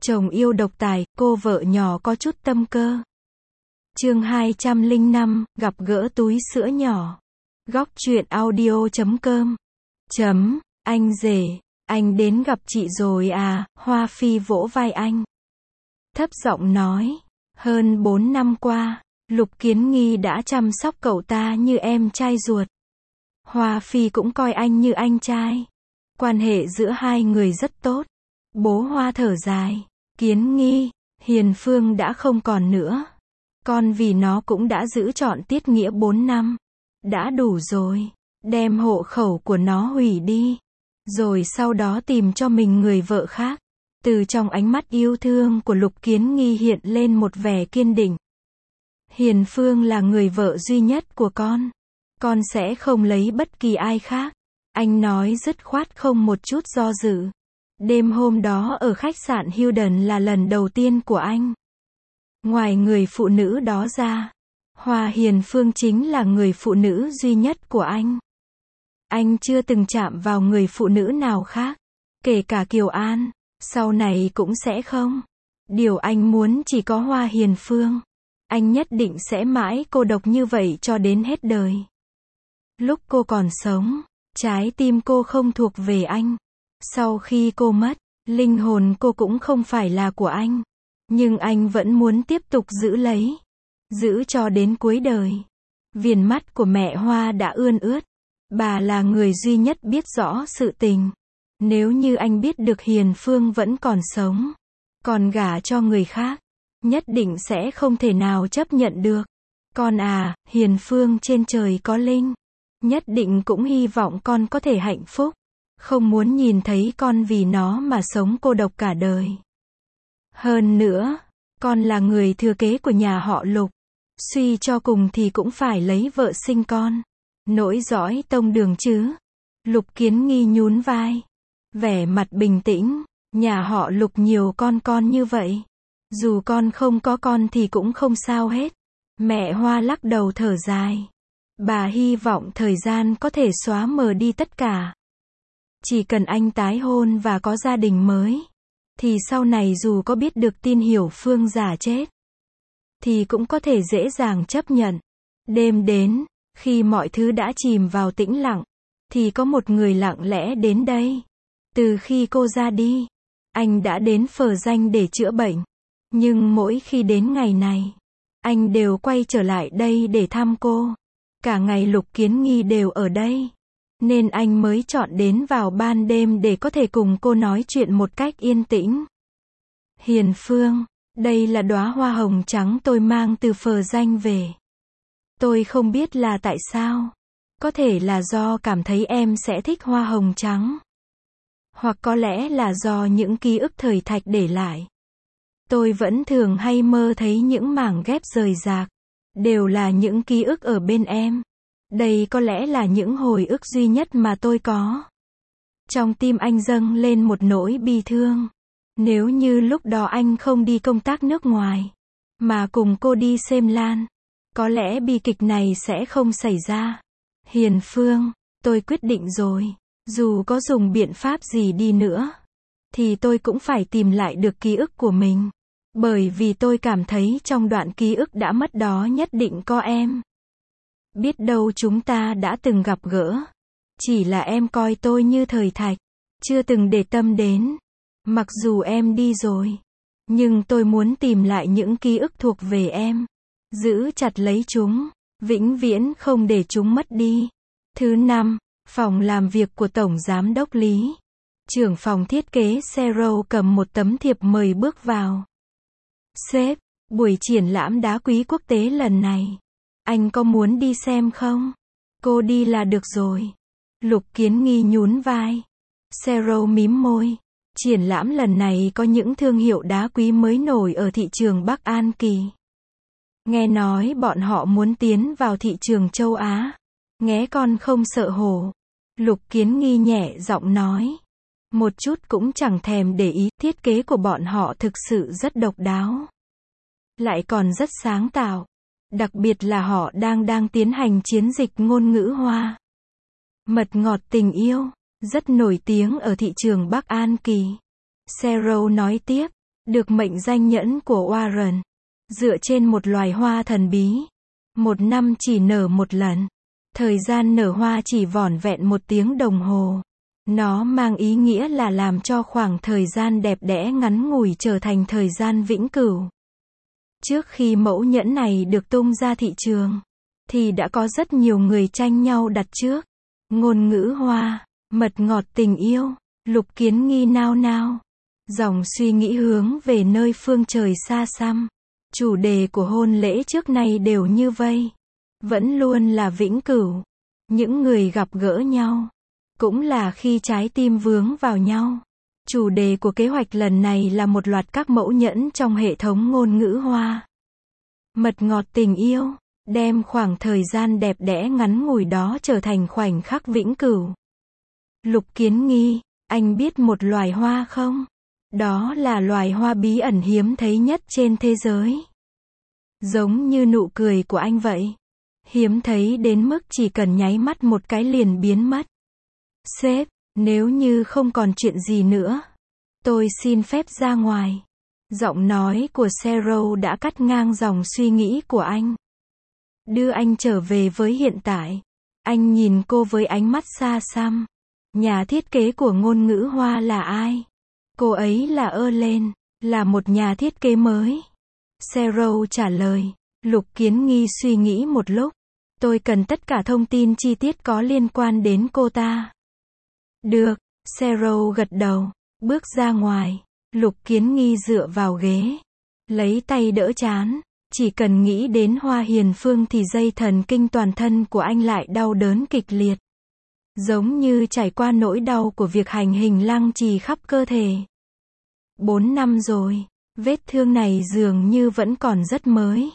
Chồng yêu độc tài, cô vợ nhỏ có chút tâm cơ. Chương 205, gặp gỡ túi sữa nhỏ. Góc truyện audio.com. Anh rể, anh đến gặp chị rồi à? Hoa Phi vỗ vai anh. Thấp giọng nói, hơn 4 năm qua, Lục Kiến Nghi đã chăm sóc cậu ta như em trai ruột. Hoa Phi cũng coi anh như anh trai. Quan hệ giữa hai người rất tốt. Bố Hoa thở dài, Kiến Nghi, Hiền Phương đã không còn nữa. Con vì nó cũng đã giữ trọn tiết nghĩa 4 năm. Đã đủ rồi, đem hộ khẩu của nó hủy đi. Rồi sau đó tìm cho mình người vợ khác. Từ trong ánh mắt yêu thương của Lục Kiến Nghi hiện lên một vẻ kiên định. Hiền Phương là người vợ duy nhất của con sẽ không lấy bất kỳ ai khác. Anh nói dứt khoát không một chút do dự. Đêm hôm đó ở khách sạn Hilton là lần đầu tiên của anh. Ngoài người phụ nữ đó ra, Hoa Hiền Phương chính là người phụ nữ duy nhất của anh. Anh chưa từng chạm vào người phụ nữ nào khác, kể cả Kiều An, sau này cũng sẽ không. Điều anh muốn chỉ có Hoa Hiền Phương. Anh nhất định sẽ mãi cô độc như vậy cho đến hết đời. Lúc cô còn sống, trái tim cô không thuộc về anh. Sau khi cô mất, linh hồn cô cũng không phải là của anh. Nhưng anh vẫn muốn tiếp tục giữ lấy. Giữ cho đến cuối đời. Viền mắt của mẹ Hoa đã ươn ướt. Bà là người duy nhất biết rõ sự tình. Nếu như anh biết được Hiền Phương vẫn còn sống, còn gả cho người khác, nhất định sẽ không thể nào chấp nhận được. Con à, Hiền Phương trên trời có linh. Nhất định cũng hy vọng con có thể hạnh phúc. Không muốn nhìn thấy con vì nó mà sống cô độc cả đời. Hơn nữa, con là người thừa kế của nhà họ Lục. Suy cho cùng thì cũng phải lấy vợ sinh con. Nối dõi tông đường chứ. Lục Kiến Nghi nhún vai. Vẻ mặt bình tĩnh. Nhà họ Lục nhiều con như vậy. Dù con không có con thì cũng không sao hết. Mẹ Hoa lắc đầu thở dài. Bà hy vọng thời gian có thể xóa mờ đi tất cả. Chỉ cần anh tái hôn và có gia đình mới, thì sau này dù có biết được tin Hiểu Phương giả chết, thì cũng có thể dễ dàng chấp nhận. Đêm đến, khi mọi thứ đã chìm vào tĩnh lặng, thì có một người lặng lẽ đến đây. Từ khi cô ra đi, anh đã đến Phờ Danh để chữa bệnh. Nhưng mỗi khi đến ngày này, anh đều quay trở lại đây để thăm cô. Cả ngày Lục Kiến Nghi đều ở đây. Nên anh mới chọn đến vào ban đêm để có thể cùng cô nói chuyện một cách yên tĩnh. Hiền Phương, đây là đóa hoa hồng trắng tôi mang từ Phờ Danh về. Tôi không biết là tại sao. Có thể là do cảm thấy em sẽ thích hoa hồng trắng. Hoặc có lẽ là do những ký ức thời thạch để lại. Tôi vẫn thường hay mơ thấy những mảng ghép rời rạc. Đều là những ký ức ở bên em. Đây có lẽ là những hồi ức duy nhất mà tôi có. Trong tim anh dâng lên một nỗi bi thương. Nếu như lúc đó anh không đi công tác nước ngoài, mà cùng cô đi xem lan, có lẽ bi kịch này sẽ không xảy ra. Hiền Phương, tôi quyết định rồi. Dù có dùng biện pháp gì đi nữa, thì tôi cũng phải tìm lại được ký ức của mình. Bởi vì tôi cảm thấy trong đoạn ký ức đã mất đó nhất định có em. Biết đâu chúng ta đã từng gặp gỡ. Chỉ là em coi tôi như thời thạch, chưa từng để tâm đến. Mặc dù em đi rồi, nhưng tôi muốn tìm lại những ký ức thuộc về em. Giữ chặt lấy chúng, vĩnh viễn không để chúng mất đi. Thứ 5, phòng làm việc của Tổng Giám đốc Lý. Trưởng phòng thiết kế Zero cầm một tấm thiệp mời bước vào. Sếp, buổi triển lãm đá quý quốc tế lần này, anh có muốn đi xem không? Cô đi là được rồi. Lục Kiến Nghi nhún vai. Zero mím môi. Triển lãm lần này có những thương hiệu đá quý mới nổi ở thị trường Bắc An Kỳ. Nghe nói bọn họ muốn tiến vào thị trường châu Á. Nghe con không sợ hổ. Lục Kiến Nghi nhẹ giọng nói. Một chút cũng chẳng thèm để ý, thiết kế của bọn họ thực sự rất độc đáo. Lại còn rất sáng tạo. Đặc biệt là họ đang tiến hành chiến dịch ngôn ngữ Hoa. Mật ngọt tình yêu, rất nổi tiếng ở thị trường Bắc An Kỳ. Zero nói tiếp, được mệnh danh nhẫn của Warren, dựa trên một loài hoa thần bí. Một năm chỉ nở một lần. Thời gian nở hoa chỉ vỏn vẹn 1 tiếng đồng hồ. Nó mang ý nghĩa là làm cho khoảng thời gian đẹp đẽ ngắn ngủi trở thành thời gian vĩnh cửu. Trước khi mẫu nhẫn này được tung ra thị trường, thì đã có rất nhiều người tranh nhau đặt trước. Ngôn ngữ hoa, mật ngọt tình yêu, Lục Kiến Nghi nao nao. Dòng suy nghĩ hướng về nơi phương trời xa xăm. Chủ đề của hôn lễ trước nay đều như vây. Vẫn luôn là vĩnh cửu. Những người gặp gỡ nhau. Cũng là khi trái tim vướng vào nhau. Chủ đề của kế hoạch lần này là một loạt các mẫu nhẫn trong hệ thống ngôn ngữ hoa. Mật ngọt tình yêu, đem khoảng thời gian đẹp đẽ ngắn ngủi đó trở thành khoảnh khắc vĩnh cửu. Lục Kiến Nghi, anh biết một loài hoa không? Đó là loài hoa bí ẩn hiếm thấy nhất trên thế giới. Giống như nụ cười của anh vậy. Hiếm thấy đến mức chỉ cần nháy mắt một cái liền biến mất. Sếp, nếu như không còn chuyện gì nữa, tôi xin phép ra ngoài. Giọng nói của Cheryl đã cắt ngang dòng suy nghĩ của anh. Đưa anh trở về với hiện tại. Anh nhìn cô với ánh mắt xa xăm. Nhà thiết kế của ngôn ngữ hoa là ai? Cô ấy là Erlen, là một nhà thiết kế mới. Cheryl trả lời. Lục Kiến Nghi suy nghĩ một lúc. Tôi cần tất cả thông tin chi tiết có liên quan đến cô ta. Được, Cheryl gật đầu, bước ra ngoài. Lục Kiến Nghi dựa vào ghế, lấy tay đỡ trán. Chỉ cần nghĩ đến Hoa Hiền Phương thì dây thần kinh toàn thân của anh lại đau đớn kịch liệt. Giống như trải qua nỗi đau của việc hành hình lăng trì khắp cơ thể. 4 năm rồi, vết thương này dường như vẫn còn rất mới.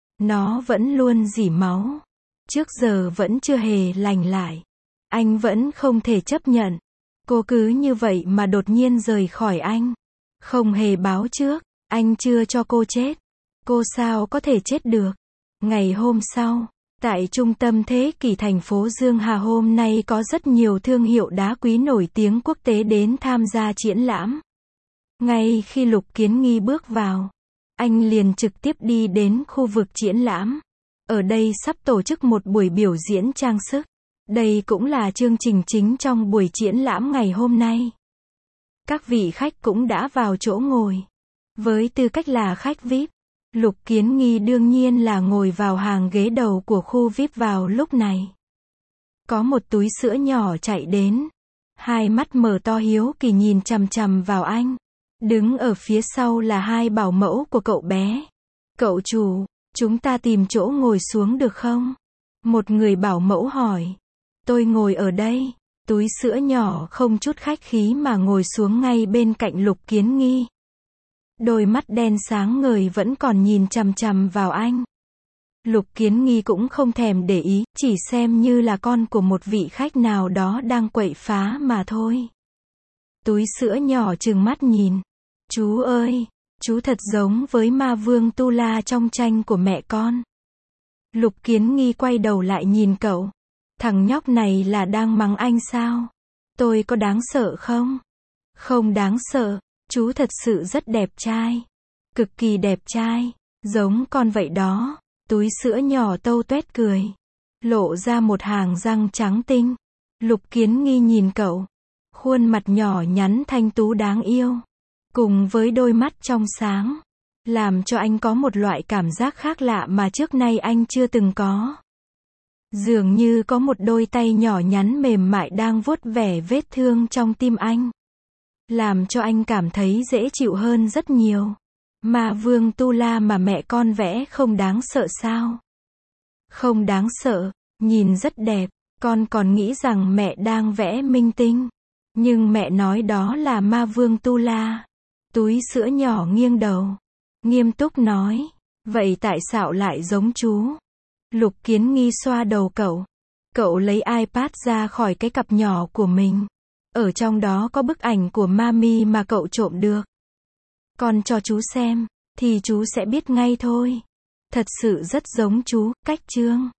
Nó vẫn luôn rỉ máu. Trước giờ vẫn chưa hề lành lại. Anh vẫn không thể chấp nhận. Cô cứ như vậy mà đột nhiên rời khỏi anh. Không hề báo trước, anh chưa cho cô chết. Cô sao có thể chết được? Ngày hôm sau, tại trung tâm thế kỷ thành phố Dương Hà hôm nay có rất nhiều thương hiệu đá quý nổi tiếng quốc tế đến tham gia triển lãm. Ngay khi Lục Kiến Nghi bước vào, anh liền trực tiếp đi đến khu vực triển lãm. Ở đây sắp tổ chức một buổi biểu diễn trang sức. Đây cũng là chương trình chính trong buổi triển lãm ngày hôm nay. Các vị khách cũng đã vào chỗ ngồi. Với tư cách là khách VIP, Lục Kiến Nghi đương nhiên là ngồi vào hàng ghế đầu của khu VIP vào lúc này. Có một túi sữa nhỏ chạy đến. Hai mắt mở to hiếu kỳ nhìn chằm chằm vào anh. Đứng ở phía sau là 2 bảo mẫu của cậu bé. Cậu chủ, chúng ta tìm chỗ ngồi xuống được không? Một người bảo mẫu hỏi. Tôi ngồi ở đây. Túi sữa nhỏ không chút khách khí mà ngồi xuống ngay bên cạnh Lục Kiến Nghi. Đôi mắt đen sáng ngời vẫn còn nhìn chằm chằm vào anh. Lục Kiến Nghi cũng không thèm để ý, chỉ xem như là con của một vị khách nào đó đang quậy phá mà thôi. Túi sữa nhỏ trừng mắt nhìn. Chú ơi, chú thật giống với ma vương Tu La trong tranh của mẹ con. Lục Kiến Nghi quay đầu lại nhìn cậu. Thằng nhóc này là đang mắng anh sao? Tôi có đáng sợ không? Không đáng sợ, chú thật sự rất đẹp trai. Cực kỳ đẹp trai, giống con vậy đó. Túi sữa nhỏ tâu tuét cười. Lộ ra một hàng răng trắng tinh. Lục Kiến Nghi nhìn cậu. Khuôn mặt nhỏ nhắn thanh tú đáng yêu. Cùng với đôi mắt trong sáng. Làm cho anh có một loại cảm giác khác lạ mà trước nay anh chưa từng có. Dường như có một đôi tay nhỏ nhắn mềm mại đang vuốt ve vết thương trong tim anh. Làm cho anh cảm thấy dễ chịu hơn rất nhiều. Ma vương Tu La mà mẹ con vẽ không đáng sợ sao? Không đáng sợ, nhìn rất đẹp. Con còn nghĩ rằng mẹ đang vẽ minh tinh. Nhưng mẹ nói đó là ma vương Tu La. Túi sữa nhỏ nghiêng đầu. Nghiêm túc nói. Vậy tại sao lại giống chú? Lục Kiến Nghi xoa đầu cậu. Cậu lấy iPad ra khỏi cái cặp nhỏ của mình. Ở trong đó có bức ảnh của Mami mà cậu trộm được. Con cho chú xem, thì chú sẽ biết ngay thôi. Thật sự rất giống chú, cách chương.